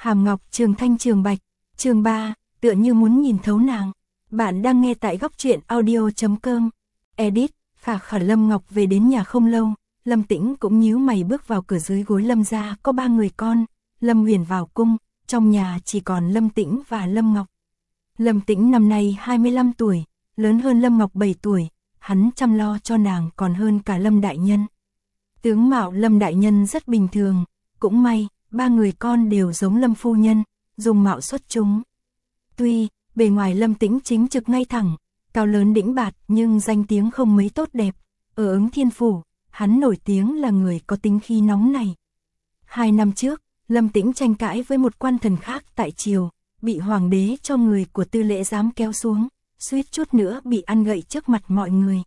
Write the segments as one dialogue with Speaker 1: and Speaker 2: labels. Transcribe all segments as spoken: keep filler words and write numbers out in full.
Speaker 1: Hàm Ngọc Trường Thanh Trường Bạch, chương ba, tựa như muốn nhìn thấu nàng. Bạn đang nghe tại góc truyện audio chấm com. Edit, Khả Khả. Lâm Ngọc về đến nhà không lâu, Lâm Tĩnh cũng nhíu mày bước vào cửa. Dưới gối Lâm gia có ba người con, Lâm Huyền vào cung, trong nhà chỉ còn Lâm Tĩnh và Lâm Ngọc. Lâm Tĩnh năm nay hai mươi lăm tuổi, lớn hơn Lâm Ngọc bảy tuổi, hắn chăm lo cho nàng còn hơn cả Lâm đại nhân. Tướng mạo Lâm đại nhân rất bình thường, cũng may, ba người con đều giống Lâm phu nhân, dùng mạo xuất chúng. Tuy, bề ngoài Lâm Tĩnh chính trực ngay thẳng, cao lớn đĩnh bạt nhưng danh tiếng không mấy tốt đẹp. Ở Ứng Thiên Phủ, hắn nổi tiếng là người có tính khí nóng này. Hai năm trước, Lâm Tĩnh tranh cãi với một quan thần khác tại triều, bị hoàng đế cho người của tư lễ giám kéo xuống, suýt chút nữa bị ăn gậy trước mặt mọi người.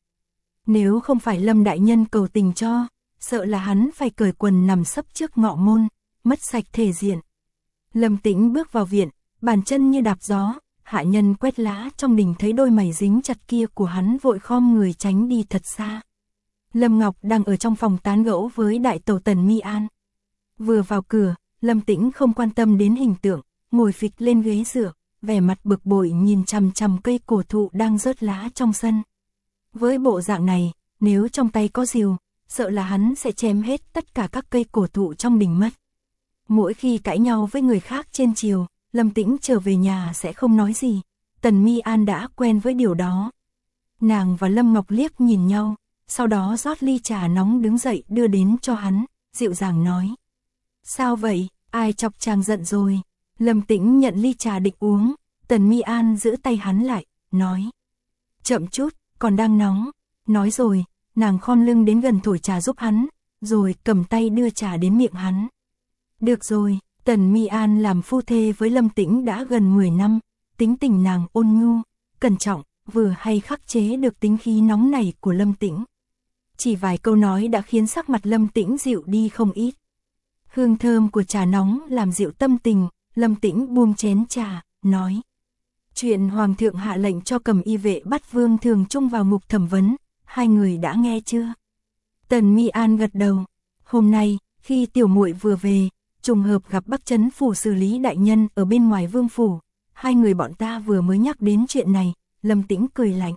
Speaker 1: Nếu không phải Lâm đại nhân cầu tình cho, sợ là hắn phải cởi quần nằm sấp trước ngọ môn, mất sạch thể diện. Lâm Tĩnh bước vào viện, bàn chân như đạp gió, hạ nhân quét lá trong đình thấy đôi mày dính chặt kia của hắn vội khom người tránh đi thật xa. Lâm Ngọc đang ở trong phòng tán gẫu với đại tẩu Tần Mi An. Vừa vào cửa, Lâm Tĩnh không quan tâm đến hình tượng, ngồi phịch lên ghế dựa, vẻ mặt bực bội nhìn chằm chằm cây cổ thụ đang rớt lá trong sân. Với bộ dạng này, nếu trong tay có rìu, sợ là hắn sẽ chém hết tất cả các cây cổ thụ trong đình mất. Mỗi khi cãi nhau với người khác trên triều, Lâm Tĩnh trở về nhà sẽ không nói gì. Tần Mi An đã quen với điều đó. Nàng và Lâm Ngọc liếc nhìn nhau, sau đó rót ly trà nóng đứng dậy đưa đến cho hắn, dịu dàng nói. Sao vậy, ai chọc chàng giận rồi? Lâm Tĩnh nhận ly trà định uống, Tần Mi An giữ tay hắn lại, nói. Chậm chút, còn đang nóng. Nói rồi, nàng khom lưng đến gần thổi trà giúp hắn, rồi cầm tay đưa trà đến miệng hắn. Được rồi, Tần Mi An làm phu thê với Lâm Tĩnh đã gần mười năm, tính tình nàng ôn nhu, cẩn trọng, vừa hay khắc chế được tính khí nóng này của Lâm Tĩnh. Chỉ vài câu nói đã khiến sắc mặt Lâm Tĩnh dịu đi không ít. Hương thơm của trà nóng làm dịu tâm tình, Lâm Tĩnh buông chén trà, nói. Chuyện Hoàng thượng hạ lệnh cho Cầm Y vệ bắt Vương Thường Trung vào ngục thẩm vấn, hai người đã nghe chưa? Tần Mi An gật đầu. Hôm nay, khi tiểu muội vừa về, trùng hợp gặp Bắc Trấn Phủ xử lý đại nhân ở bên ngoài Vương Phủ. Hai người bọn ta vừa mới nhắc đến chuyện này, Lâm Tĩnh cười lạnh.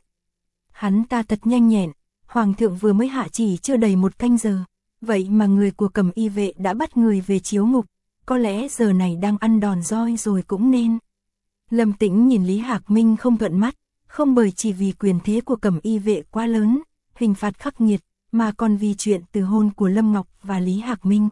Speaker 1: Hắn ta thật nhanh nhẹn, Hoàng thượng vừa mới hạ chỉ chưa đầy một canh giờ. Vậy mà người của Cầm Y vệ đã bắt người về chiếu ngục, có lẽ giờ này đang ăn đòn roi rồi cũng nên. Lâm Tĩnh nhìn Lý Hạc Minh không thuận mắt, không bởi chỉ vì quyền thế của Cầm Y vệ quá lớn, hình phạt khắc nghiệt, mà còn vì chuyện từ hôn của Lâm Ngọc và Lý Hạc Minh.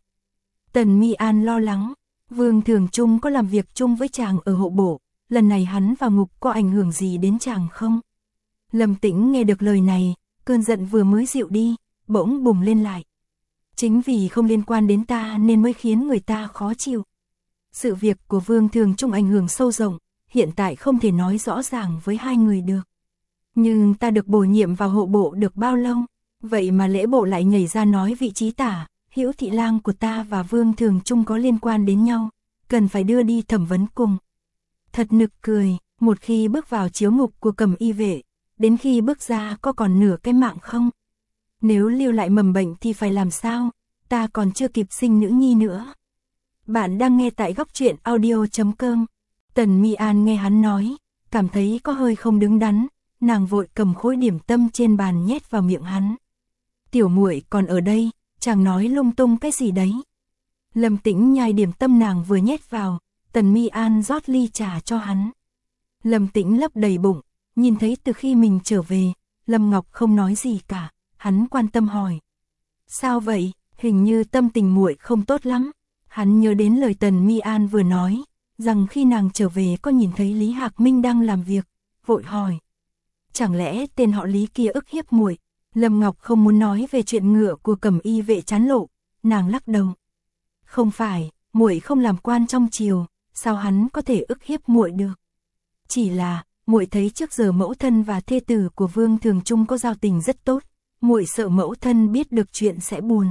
Speaker 1: Tần Mi An lo lắng, Vương Thường Trung có làm việc chung với chàng ở hộ bộ, lần này hắn vào ngục có ảnh hưởng gì đến chàng không? Lâm Tĩnh nghe được lời này, cơn giận vừa mới dịu đi, bỗng bùng lên lại. Chính vì không liên quan đến ta nên mới khiến người ta khó chịu. Sự việc của Vương Thường Trung ảnh hưởng sâu rộng, hiện tại không thể nói rõ ràng với hai người được. Nhưng ta được bổ nhiệm vào hộ bộ được bao lâu, vậy mà lễ bộ lại nhảy ra nói vị trí tả, Hữu thị lang của ta và Vương Thường Trung có liên quan đến nhau, cần phải đưa đi thẩm vấn cùng. Thật nực cười, một khi bước vào chiếu ngục của Cầm Y vệ, đến khi bước ra có còn nửa cái mạng không? Nếu lưu lại mầm bệnh thì phải làm sao, ta còn chưa kịp sinh nữ nhi nữa. Bạn đang nghe tại góc truyện audio chấm com. Tần Mi An nghe hắn nói, cảm thấy có hơi không đứng đắn, nàng vội cầm khối điểm tâm trên bàn nhét vào miệng hắn. Tiểu muội còn ở đây, chàng nói lung tung cái gì đấy? Lâm Tĩnh nhai điểm tâm nàng vừa nhét vào, Tần Mi An rót ly trà cho hắn. Lâm Tĩnh lấp đầy bụng, nhìn thấy từ khi mình trở về, Lâm Ngọc không nói gì cả, hắn quan tâm hỏi. Sao vậy, hình như tâm tình muội không tốt lắm. Hắn nhớ đến lời Tần Mi An vừa nói, rằng khi nàng trở về có nhìn thấy Lý Hạc Minh đang làm việc, vội hỏi. Chẳng lẽ tên họ Lý kia ức hiếp muội? Lâm Ngọc không muốn nói về chuyện ngựa của Cầm Y vệ chán lộ, nàng lắc đầu. Không phải, muội không làm quan trong triều, sao hắn có thể ức hiếp muội được? Chỉ là, muội thấy trước giờ mẫu thân và thê tử của Vương Thường Trung có giao tình rất tốt, muội sợ mẫu thân biết được chuyện sẽ buồn.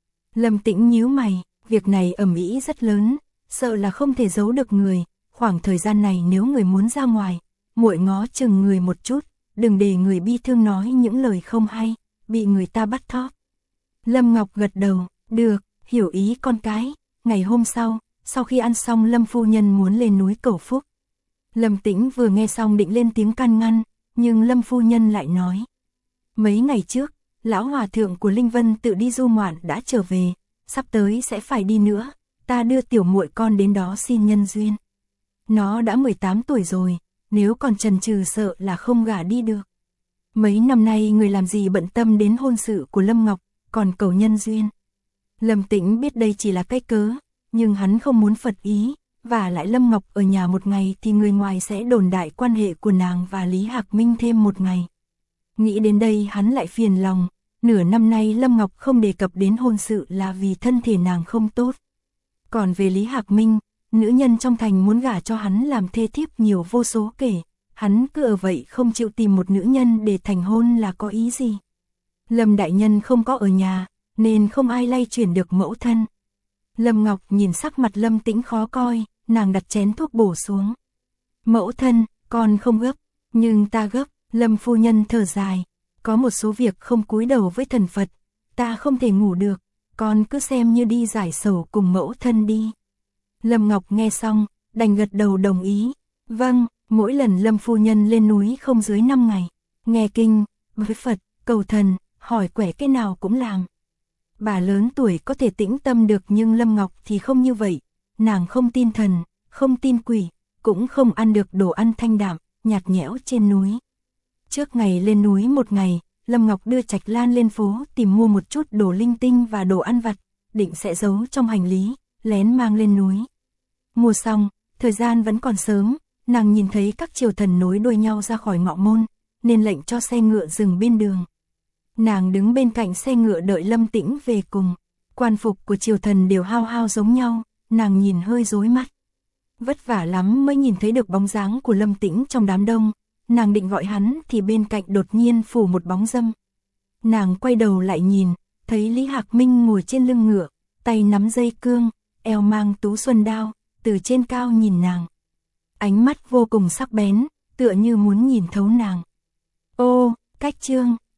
Speaker 1: Lâm Tĩnh nhíu mày, việc này ầm ĩ rất lớn, sợ là không thể giấu được người, khoảng thời gian này nếu người muốn ra ngoài, muội ngó chừng người một chút, đừng để người bi thương nói những lời không hay, bị người ta bắt thóp. Lâm Ngọc gật đầu, được, hiểu ý con cái. Ngày hôm sau, sau khi ăn xong Lâm phu nhân muốn lên núi cầu phúc. Lâm Tĩnh vừa nghe xong định lên tiếng can ngăn, nhưng Lâm phu nhân lại nói. Mấy ngày trước, lão hòa thượng của Linh Vân tự đi du ngoạn đã trở về, sắp tới sẽ phải đi nữa, ta đưa tiểu muội con đến đó xin nhân duyên. Nó đã mười tám tuổi rồi, nếu còn chần chừ sợ là không gả đi được. Mấy năm nay người làm gì bận tâm đến hôn sự của Lâm Ngọc, còn cầu nhân duyên. Lâm Tĩnh biết đây chỉ là cái cớ, nhưng hắn không muốn phật ý, và lại Lâm Ngọc ở nhà một ngày thì người ngoài sẽ đồn đại quan hệ của nàng và Lý Hạc Minh thêm một ngày. Nghĩ đến đây hắn lại phiền lòng, nửa năm nay Lâm Ngọc không đề cập đến hôn sự là vì thân thể nàng không tốt. Còn về Lý Hạc Minh, nữ nhân trong thành muốn gả cho hắn làm thê thiếp nhiều vô số kể, hắn cứ ở vậy không chịu tìm một nữ nhân để thành hôn là có ý gì. Lâm đại nhân không có ở nhà, nên không ai lay chuyển được mẫu thân. Lâm Ngọc nhìn sắc mặt Lâm Tĩnh khó coi, nàng đặt chén thuốc bổ xuống. Mẫu thân, con không gấp, nhưng ta gấp. Lâm phu nhân thở dài, có một số việc không cúi đầu với thần Phật, ta không thể ngủ được, con cứ xem như đi giải sầu cùng mẫu thân đi. Lâm Ngọc nghe xong, đành gật đầu đồng ý. Vâng, mỗi lần Lâm phu nhân lên núi không dưới năm ngày, nghe kinh, với Phật, cầu thần, hỏi quẻ cái nào cũng làm. Bà lớn tuổi có thể tĩnh tâm được nhưng Lâm Ngọc thì không như vậy, nàng không tin thần, không tin quỷ, cũng không ăn được đồ ăn thanh đạm, nhạt nhẽo trên núi. Trước ngày lên núi một ngày, Lâm Ngọc đưa Trạch Lan lên phố tìm mua một chút đồ linh tinh và đồ ăn vặt, định sẽ giấu trong hành lý, lén mang lên núi. Mua xong, thời gian vẫn còn sớm, nàng nhìn thấy các triều thần nối đuôi nhau ra khỏi ngọ môn, nên lệnh cho xe ngựa dừng bên đường. Nàng đứng bên cạnh xe ngựa đợi Lâm Tĩnh về cùng, quan phục của triều thần đều hao hao giống nhau, nàng nhìn hơi rối mắt. Vất vả lắm mới nhìn thấy được bóng dáng của Lâm Tĩnh trong đám đông. Nàng định gọi hắn thì bên cạnh đột nhiên phủ một bóng râm. Nàng quay đầu lại nhìn, thấy Lý Hạc Minh ngồi trên lưng ngựa, tay nắm dây cương, eo mang tú xuân đao, từ trên cao nhìn nàng. Ánh mắt vô cùng sắc bén, tựa như muốn nhìn thấu nàng. Ô, cách chương